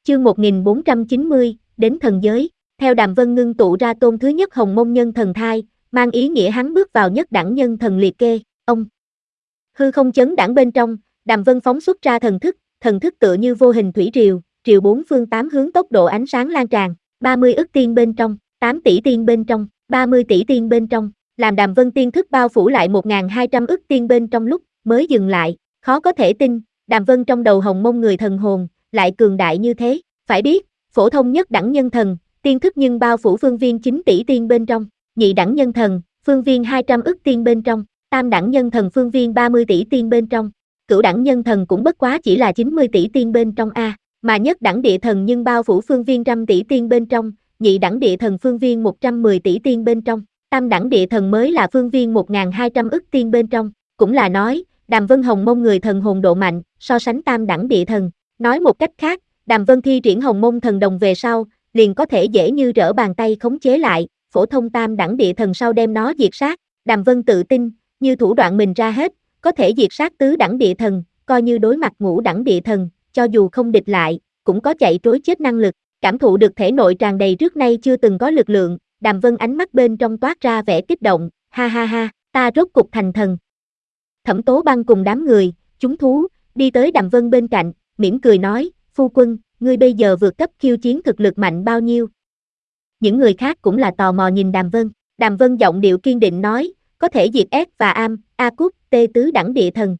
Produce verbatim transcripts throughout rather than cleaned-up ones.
Chương một nghìn bốn trăm chín mươi, đến thần giới. Theo Đàm Vân ngưng tụ ra tôn thứ nhất hồng mông nhân thần thai, mang ý nghĩa hắn bước vào nhất đẳng nhân thần liệt kê. Ông hư không chấn đẳng bên trong, Đàm Vân phóng xuất ra thần thức, thần thức tựa như vô hình thủy triều, triều bốn phương tám hướng tốc độ ánh sáng lan tràn, ba mươi ức tiên bên trong, tám tỷ tiên bên trong, ba mươi tỷ tiên bên trong, làm Đàm Vân tiên thức bao phủ lại một nghìn hai trăm ức tiên bên trong lúc mới dừng lại, khó có thể tin, Đàm Vân trong đầu hồng mông người thần hồn lại cường đại như thế. Phải biết, phổ thông nhất đẳng nhân thần, tiên thức nhưng bao phủ phương viên chín tỷ tiên bên trong, nhị đẳng nhân thần, phương viên hai trăm ức tiên bên trong, tam đẳng nhân thần phương viên ba mươi tỷ tiên bên trong, cửu đẳng nhân thần cũng bất quá chỉ là chín mươi tỷ tiên bên trong a, mà nhất đẳng địa thần nhưng bao phủ phương viên trăm tỷ tiên bên trong, nhị đẳng địa thần phương viên một trăm mười tỷ tiên bên trong, tam đẳng địa thần mới là phương viên một nghìn hai trăm ức tiên bên trong, cũng là nói, Đàm Vân hồng mông người thần hồn độ mạnh, so sánh tam đẳng địa thần, nói một cách khác, Đàm Vân thi triển hồng mông thần đồng về sau, liền có thể dễ như trở bàn tay khống chế lại, phổ thông tam đẳng địa thần sau đem nó diệt sát, Đàm Vân tự tin, như thủ đoạn mình ra hết, có thể diệt sát tứ đẳng địa thần, coi như đối mặt ngũ đẳng địa thần, cho dù không địch lại, cũng có chạy trối chết năng lực, cảm thụ được thể nội tràn đầy trước nay chưa từng có lực lượng, Đàm Vân ánh mắt bên trong toát ra vẻ kích động, ha ha ha, ta rốt cục thành thần. Thẩm Tố Băng cùng đám người, chúng thú, đi tới Đàm Vân bên cạnh, mỉm cười nói, phu quân, ngươi bây giờ vượt cấp khiêu chiến thực lực mạnh bao nhiêu? Những người khác cũng là tò mò nhìn Đàm Vân, Đàm Vân giọng điệu kiên định nói, có thể diệt S và Am, A Cúc, T tứ đẳng địa thần.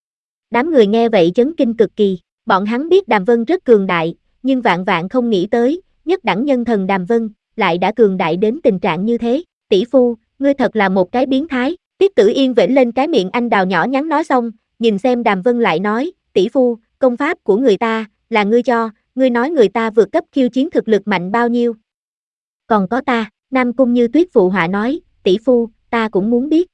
Đám người nghe vậy chấn kinh cực kỳ, bọn hắn biết Đàm Vân rất cường đại, nhưng vạn vạn không nghĩ tới, nhất đẳng nhân thần Đàm Vân, lại đã cường đại đến tình trạng như thế, tỷ phu, ngươi thật là một cái biến thái, Tiết Tử Yên vểnh lên cái miệng anh đào nhỏ nhắn nói xong, nhìn xem Đàm Vân lại nói, tỷ phu, công pháp của người ta, là ngươi cho, ngươi nói người ta vượt cấp khiêu chiến thực lực mạnh bao nhiêu. Còn có ta, Nam Cung Như Tuyết phụ họa nói, tỷ phu, ta cũng muốn biết.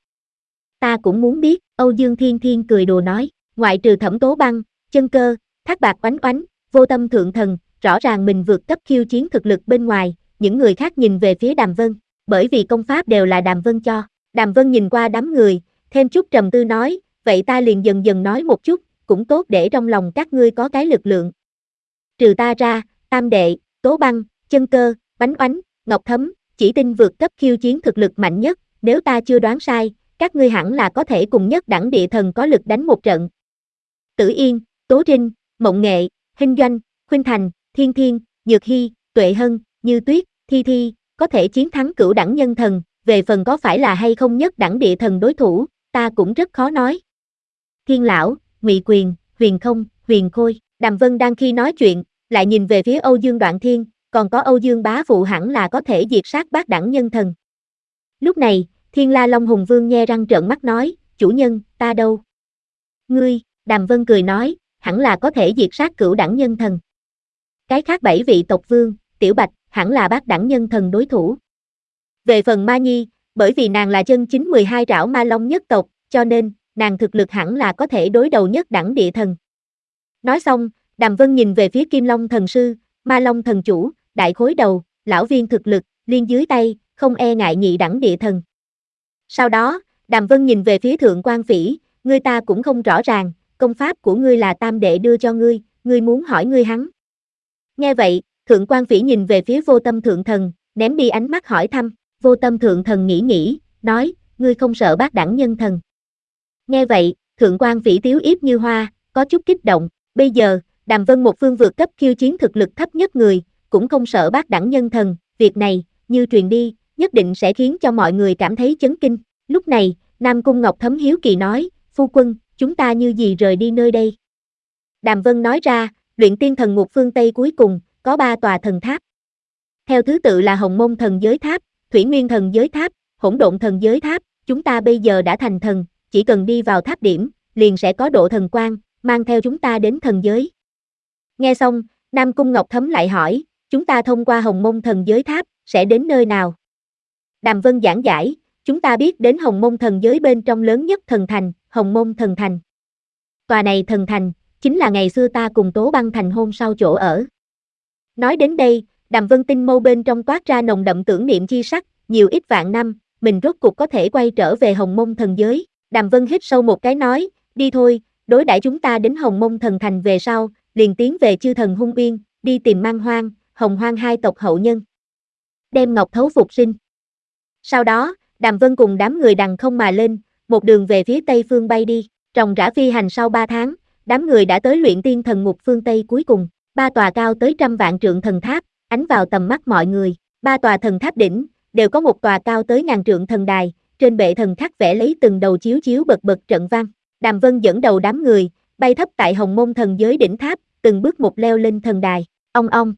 Ta cũng muốn biết, Âu Dương Thiên Thiên cười đùa nói, ngoại trừ Thẩm Tố Băng, Chân Cơ, Thác Bạt Oánh Oánh, Vô Tâm Thượng Thần, rõ ràng mình vượt cấp khiêu chiến thực lực bên ngoài, những người khác nhìn về phía Đàm Vân, bởi vì công pháp đều là Đàm Vân cho. Đàm Vân nhìn qua đám người, thêm chút trầm tư nói, vậy ta liền dần dần nói một chút, cũng tốt để trong lòng các ngươi có cái lực lượng. Trừ ta ra, Tam Đệ, Tố Băng, Chân Cơ, Oánh Oánh, Ngọc Thấm, chỉ tin vượt cấp khiêu chiến thực lực mạnh nhất, nếu ta chưa đoán sai, các ngươi hẳn là có thể cùng nhất đẳng địa thần có lực đánh một trận. Tử Yên, Tố Trinh, Mộng Nghệ, Hinh Doanh, Khuynh Thành, Thiên Thiên, Nhược Hy, Tuệ Hân, Như Tuyết, Thi Thi, có thể chiến thắng cửu đẳng nhân thần, về phần có phải là hay không nhất đẳng địa thần đối thủ, ta cũng rất khó nói. Thiên Lão, Ngụy Quyền, Huyền Không, Huyền Khôi, Đàm Vân đang khi nói chuyện, lại nhìn về phía Âu Dương Đoạn Thiên, còn có Âu Dương Bá Phụ hẳn là có thể diệt sát bát đẳng nhân thần. Lúc này, Thiên La Long Hùng Vương nhe răng trợn mắt nói, chủ nhân, ta đâu? Ngươi, Đàm Vân cười nói, hẳn là có thể diệt sát cửu đẳng nhân thần. Cái khác bảy vị tộc vương, Tiểu Bạch, hẳn là bát đẳng nhân thần đối thủ. Về phần Ma Nhi, bởi vì nàng là chân chính mười hai trảo ma long nhất tộc, cho nên, nàng thực lực hẳn là có thể đối đầu nhất đẳng địa thần. Nói xong, Đàm Vân nhìn về phía Kim Long thần sư, Ma Long thần chủ, đại khối đầu, lão viên thực lực, liên dưới tay, không e ngại nhị đẳng địa thần. Sau đó, Đàm Vân nhìn về phía Thượng Quan Phỉ, ngươi ta cũng không rõ ràng, công pháp của ngươi là Tam Đệ đưa cho ngươi, ngươi muốn hỏi ngươi hắn. Nghe vậy, Thượng Quan Phỉ nhìn về phía Vô Tâm Thượng Thần, ném đi ánh mắt hỏi thăm, Vô Tâm Thượng Thần nghĩ nghĩ, nói, ngươi không sợ bát đẳng nhân thần. Nghe vậy, Thượng Quan Phỉ tiếu yếp như hoa, có chút kích động, bây giờ, Đàm Vân một phương vượt cấp khiêu chiến thực lực thấp nhất người, cũng không sợ bát đẳng nhân thần, việc này, như truyền đi, nhất định sẽ khiến cho mọi người cảm thấy chấn kinh. Lúc này, Nam Cung Ngọc Thấm hiếu kỳ nói, phu quân, chúng ta như gì rời đi nơi đây? Đàm Vân nói ra, luyện tiên thần ngục phương Tây cuối cùng, có ba tòa thần tháp. Theo thứ tự là Hồng Mông thần giới tháp, Thủy Nguyên thần giới tháp, Hỗn Độn thần giới tháp, chúng ta bây giờ đã thành thần, chỉ cần đi vào tháp điểm, liền sẽ có độ thần quang, mang theo chúng ta đến thần giới. Nghe xong, Nam Cung Ngọc Thấm lại hỏi, chúng ta thông qua Hồng Mông thần giới tháp, sẽ đến nơi nào? Đàm Vân giảng giải, chúng ta biết đến Hồng Mông thần giới bên trong lớn nhất thần thành, Hồng Mông thần thành. Tòa này thần thành, chính là ngày xưa ta cùng Tố Băng thành hôn sau chỗ ở. Nói đến đây, Đàm Vân tinh mâu bên trong toát ra nồng đậm tưởng niệm chi sắc, nhiều ít vạn năm, mình rốt cuộc có thể quay trở về Hồng Mông thần giới. Đàm Vân hít sâu một cái nói, đi thôi, đối đãi chúng ta đến Hồng Mông thần thành về sau, liền tiến về chư thần hung uyên, đi tìm Man Hoang, Hồng Hoang hai tộc hậu nhân. Đem Ngọc Thấu phục sinh. Sau đó, Đàm Vân cùng đám người đằng không mà lên, một đường về phía tây phương bay đi, ròng rã phi hành sau ba tháng, đám người đã tới luyện tiên thần ngục phương Tây cuối cùng, ba tòa cao tới trăm vạn trượng thần tháp, ánh vào tầm mắt mọi người, ba tòa thần tháp đỉnh, đều có một tòa cao tới ngàn trượng thần đài, trên bệ thần khắc vẽ lấy từng đầu chiếu chiếu bật bật trận vang. Đàm Vân dẫn đầu đám người, bay thấp tại Hồng Môn thần giới đỉnh tháp, từng bước một leo lên thần đài, ong ong.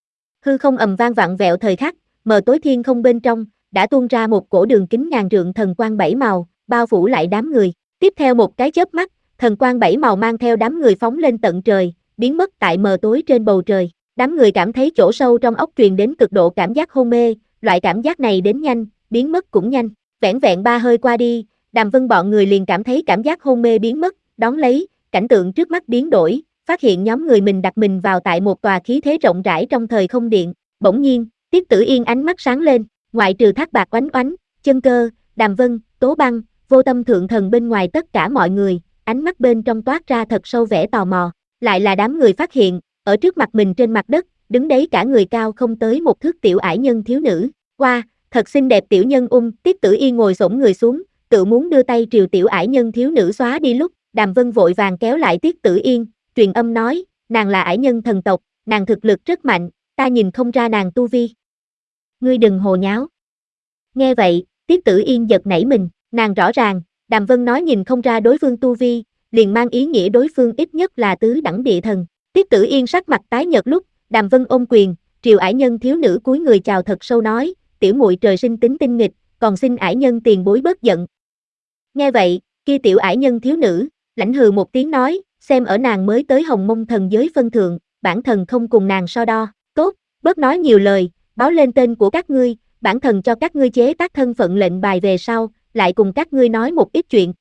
Hư không ầm vang vặn vẹo thời khắc, mờ tối thiên không bên trong, đã tuôn ra một cổ đường kính ngàn trượng thần quang bảy màu, bao phủ lại đám người. Tiếp theo một cái chớp mắt, thần quang bảy màu mang theo đám người phóng lên tận trời, biến mất tại mờ tối trên bầu trời. Đám người cảm thấy chỗ sâu trong óc truyền đến cực độ cảm giác hôn mê, loại cảm giác này đến nhanh, biến mất cũng nhanh. Vẻn vẹn ba hơi qua đi, Đàm Vân bọn người liền cảm thấy cảm giác hôn mê biến mất, đón lấy, cảnh tượng trước mắt biến đổi, phát hiện nhóm người mình đặt mình vào tại một tòa khí thế rộng rãi trong thời không điện. Bỗng nhiên, Tiết Tử Yên ánh mắt sáng lên, ngoại trừ Thác Bạc Oánh Oánh, Chân Cơ, Đàm Vân, Tố Băng, Vô Tâm Thượng Thần bên ngoài tất cả mọi người, ánh mắt bên trong toát ra thật sâu vẻ tò mò. Lại là đám người phát hiện, ở trước mặt mình trên mặt đất, đứng đấy cả người cao không tới một thước tiểu ải nhân thiếu nữ. Qua, thật xinh đẹp tiểu nhân ung, Tiết Tử Yên ngồi xổm người xuống, tự muốn đưa tay triều tiểu ải nhân thiếu nữ xóa đi lúc, Đàm Vân vội vàng kéo lại Tiết Tử Yên, truyền âm nói, nàng là ải nhân thần tộc, nàng thực lực rất mạnh, ta nhìn không ra nàng tu vi. Ngươi đừng hồ nháo. Nghe vậy, Tiết Tử Yên giật nảy mình, nàng rõ ràng, Đàm Vân nói nhìn không ra đối phương tu vi, liền mang ý nghĩa đối phương ít nhất là tứ đẳng địa thần. Tiết Tử Yên sắc mặt tái nhợt lúc, Đàm Vân ôm quyền, triều ải nhân thiếu nữ cúi người chào thật sâu nói, tiểu muội trời sinh tính tinh nghịch, còn xin ải nhân tiền bối bớt giận. Nghe vậy, kia tiểu ải nhân thiếu nữ, lãnh hừ một tiếng nói, xem ở nàng mới tới Hồng Mông thần giới phân thượng, bản thần không cùng nàng so đo, tốt, bớt nói nhiều lời, báo lên tên của các ngươi, bản thần cho các ngươi chế tác thân phận lệnh bài về sau, lại cùng các ngươi nói một ít chuyện.